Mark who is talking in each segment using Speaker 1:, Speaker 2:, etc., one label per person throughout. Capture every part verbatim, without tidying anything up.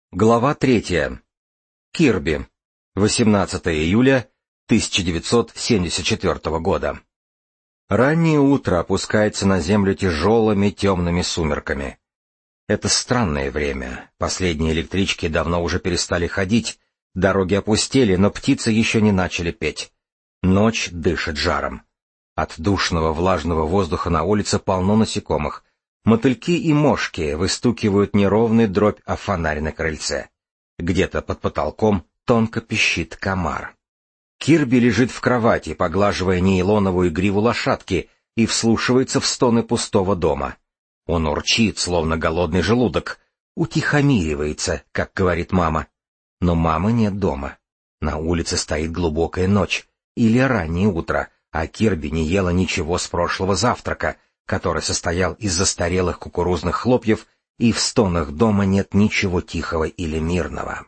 Speaker 1: Глава третья. Кирби. восемнадцатого июля тысяча девятьсот семьдесят четвёртого года. Раннее утро опускается на землю тяжелыми темными сумерками. Это странное время. Последние электрички давно уже перестали ходить, дороги опустели, но птицы еще не начали петь. Ночь дышит жаром. От душного влажного воздуха на улице полно насекомых. Мотыльки и мошки выстукивают неровный дробь о фонарь на крыльце. Где-то под потолком тонко пищит комар. Кирби лежит в кровати, поглаживая нейлоновую гриву лошадки, и вслушивается в стоны пустого дома. Он урчит, словно голодный желудок, утихомиривается, как говорит мама. Но мамы нет дома. На улице стоит глубокая ночь или раннее утро, а Кирби не ела ничего с прошлого завтрака, который состоял из застарелых кукурузных хлопьев, и в стонах дома нет ничего тихого или мирного.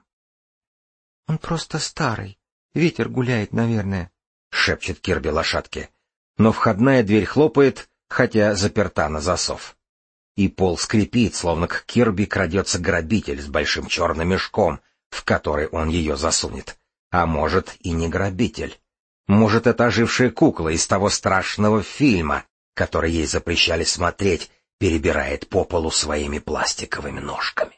Speaker 2: — Он просто старый. Ветер гуляет, наверное, — шепчет Кирби лошадке.
Speaker 1: Но входная дверь хлопает, хотя заперта на засов. И пол скрипит, словно к Кирби крадется грабитель с большим черным мешком, в который он ее засунет. А может, и не грабитель. Может, это ожившая кукла из того страшного фильма, который ей запрещали смотреть, перебирает по полу своими пластиковыми ножками.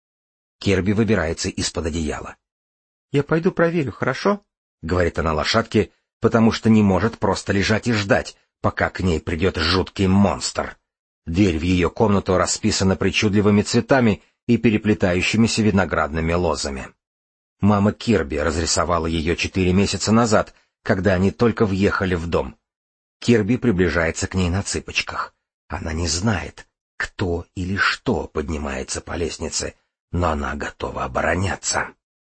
Speaker 1: Кирби выбирается из-под одеяла.
Speaker 2: — Я пойду проверю, хорошо?
Speaker 1: — говорит она лошадке, потому что не может просто лежать и ждать, пока к ней придет жуткий монстр. Дверь в ее комнату расписана причудливыми цветами и переплетающимися виноградными лозами. Мама Кирби разрисовала ее четыре месяца назад, когда они только въехали в дом. Кирби приближается к ней на цыпочках. Она не знает, кто или что поднимается по лестнице, но она готова обороняться.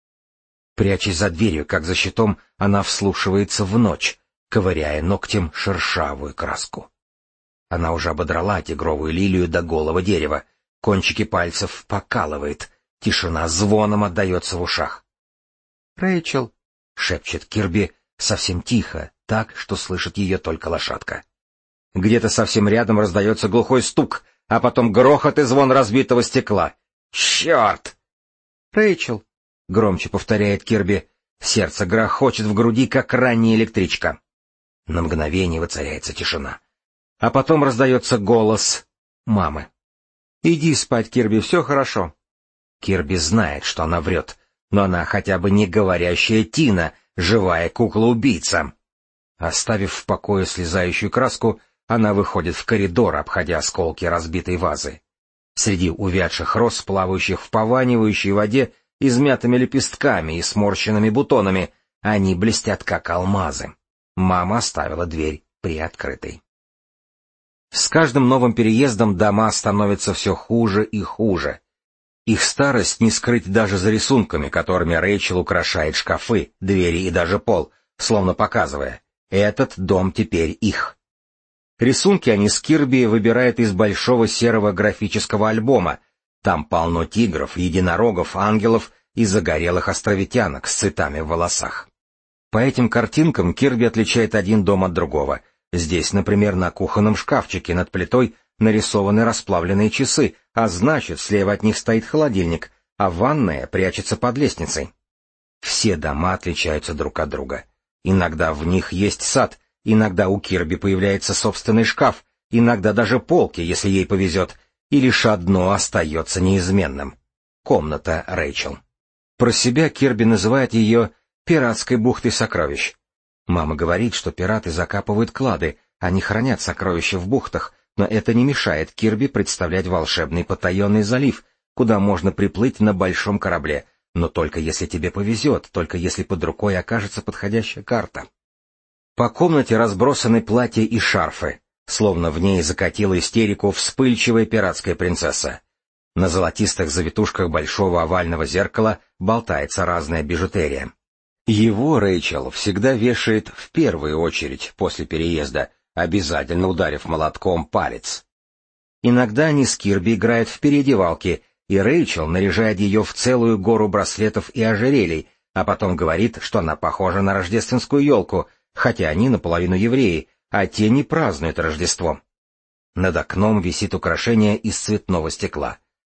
Speaker 1: Прячась за дверью, как за щитом, она вслушивается в ночь, ковыряя ногтем шершавую краску. Она уже ободрала тигровую лилию до голого дерева, кончики пальцев покалывает, тишина звоном отдается в ушах.
Speaker 2: — Рэйчел,
Speaker 1: — шепчет Кирби совсем тихо, так, что слышит ее только лошадка. Где-то совсем рядом раздается глухой стук, а потом грохот и звон разбитого стекла. «Черт!»
Speaker 2: «Рэйчел!»
Speaker 1: — громче повторяет Кирби. Сердце грохочет в груди, как ранняя электричка. На мгновение воцаряется тишина. А потом раздается голос мамы.
Speaker 2: «Иди спать, Кирби, все хорошо».
Speaker 1: Кирби знает, что она врет, но она хотя бы не говорящая Тина, живая кукла-убийца. Оставив в покое слезающую краску, она выходит в коридор, обходя осколки разбитой вазы. Среди увядших роз, плавающих в пованивающей воде, измятыми лепестками и сморщенными бутонами, они блестят, как алмазы. Мама оставила дверь приоткрытой. С каждым новым переездом дома становятся все хуже и хуже. Их старость не скрыть даже за рисунками, которыми Рэйчел украшает шкафы, двери и даже пол, словно показывая: этот дом теперь их. Рисунки они с Кирби выбирают из большого серого графического альбома. Там полно тигров, единорогов, ангелов и загорелых островитянок с цветами в волосах. По этим картинкам Кирби отличает один дом от другого. Здесь, например, на кухонном шкафчике над плитой нарисованы расплавленные часы, а значит, слева от них стоит холодильник, а ванная прячется под лестницей. Все дома отличаются друг от друга. Иногда в них есть сад, иногда у Кирби появляется собственный шкаф, иногда даже полки, если ей повезет, и лишь одно остается неизменным — комната Рэйчел. Про себя Кирби называет ее «пиратской бухтой сокровищ». Мама говорит, что пираты закапывают клады, они хранят сокровища в бухтах, но это не мешает Кирби представлять волшебный потаенный залив, куда можно приплыть на большом корабле, но только если тебе повезет, только если под рукой окажется подходящая карта. По комнате разбросаны платья и шарфы, словно в ней закатила истерику вспыльчивая пиратская принцесса. На золотистых завитушках большого овального зеркала болтается разная бижутерия. Его Рэйчел всегда вешает в первую очередь после переезда, обязательно ударив молотком палец. Иногда они с Кирби играют в переодевалки, и Рэйчел наряжает ее в целую гору браслетов и ожерелий, а потом говорит, что она похожа на рождественскую елку, хотя они наполовину евреи, а те не празднуют Рождество. Над окном висит украшение из цветного стекла.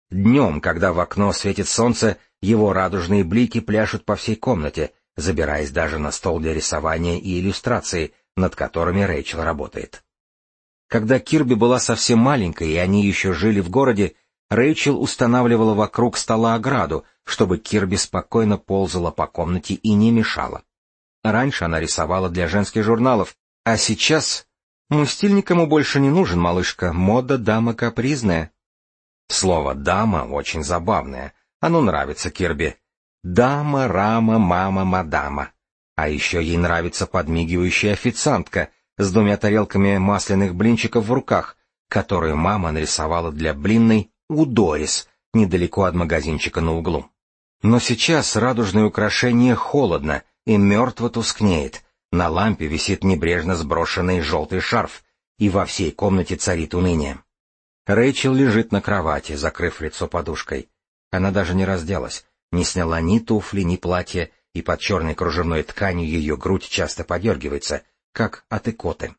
Speaker 1: Днем, когда в окно светит солнце, его радужные блики пляшут по всей комнате, забираясь даже на стол для рисования и иллюстрации, над которыми Рэйчел работает. Когда Кирби была совсем маленькой и они еще жили в городе, Рэйчел устанавливала вокруг стола ограду, чтобы Кирби спокойно ползала по комнате и не мешала. Раньше она рисовала для женских журналов, а сейчас... «Мой стиль никому больше не нужен, малышка, мода дама капризная». Слово «дама» очень забавное, оно нравится Кирби. Дама, рама, мама, мадама. А еще ей нравится подмигивающая официантка с двумя тарелками масляных блинчиков в руках, которую мама нарисовала для блинной у Дорис, недалеко от магазинчика на углу. Но сейчас радужное украшение холодно и мертво тускнеет. На лампе висит небрежно сброшенный желтый шарф, и во всей комнате царит уныние. Рэйчел лежит на кровати, закрыв лицо подушкой. Она даже не разделась, не сняла ни туфли, ни платья, и под черной кружевной тканью ее грудь часто подергивается, как от икоты.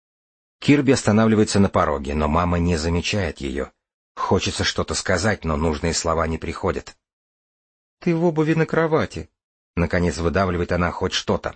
Speaker 1: Кирби останавливается на пороге, но мама не замечает ее. Хочется что-то сказать, но нужные слова не приходят. — Ты в обуви на кровати. Наконец выдавливает она хоть что-то.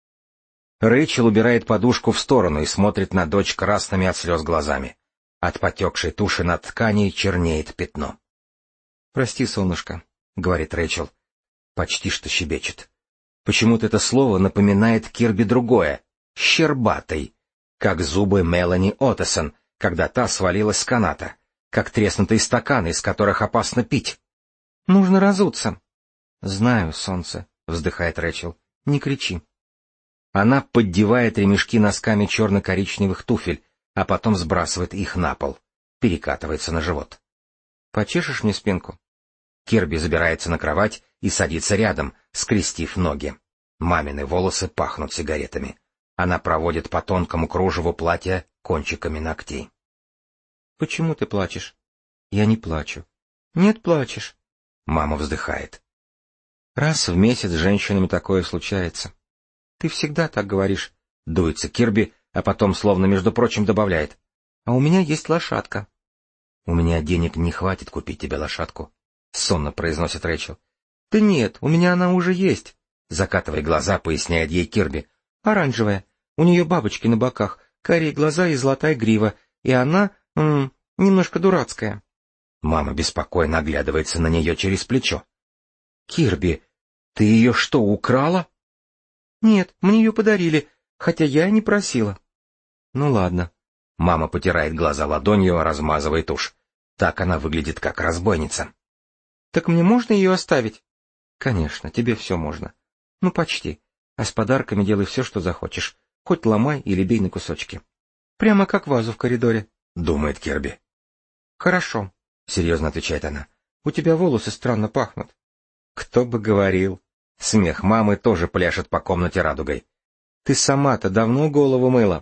Speaker 1: Рэйчел убирает подушку в сторону и смотрит на дочь красными от слез глазами. От потекшей туши над тканью чернеет пятно. — Прости, солнышко, — говорит Рэйчел. Почти что щебечет. Почему-то это слово напоминает Кирби другое — щербатый, как зубы Мелани Оттесон, когда та свалилась с каната, как треснутые стаканы, из которых опасно пить. — Нужно разуться. — Знаю, солнце, — вздыхает Рэйчел. — Не кричи. Она поддевает ремешки носками черно-коричневых туфель, а потом сбрасывает их на пол, перекатывается на живот. — Почешешь мне спинку? Кирби забирается на кровать и садится рядом, скрестив ноги. Мамины волосы пахнут сигаретами. Она проводит по тонкому кружеву платья кончиками ногтей. — Почему ты плачешь? — Я не плачу. — Нет, плачешь. Мама вздыхает. — Раз в месяц с женщинами такое случается. — Ты всегда так говоришь, — дуется Кирби, а потом, словно между прочим, добавляет. — А у меня есть лошадка. — У меня денег не хватит купить тебе лошадку, — сонно произносит Рэйчел. — Да нет, у меня она уже есть, — закатывая глаза, поясняет ей Кирби. — Оранжевая. У нее бабочки на боках, карие глаза и золотая грива, и она... М, немножко дурацкая. Мама беспокойно оглядывается на нее через плечо. — Кирби, ты ее что, украла? — Нет, мне ее подарили, хотя я и не просила. — Ну ладно. Мама потирает глаза ладонью, размазывая тушь. Так она выглядит, как разбойница. — Так мне можно ее оставить? — Конечно, тебе все можно. — Ну, почти. А с подарками делай все, что захочешь. Хоть ломай или бей на кусочки. — Прямо как вазу в коридоре, — думает Кирби. — Хорошо, — серьезно отвечает она. — У тебя волосы странно пахнут. — Кто бы говорил. Смех мамы тоже пляшет по комнате радугой. — Ты сама-то давно голову мыла?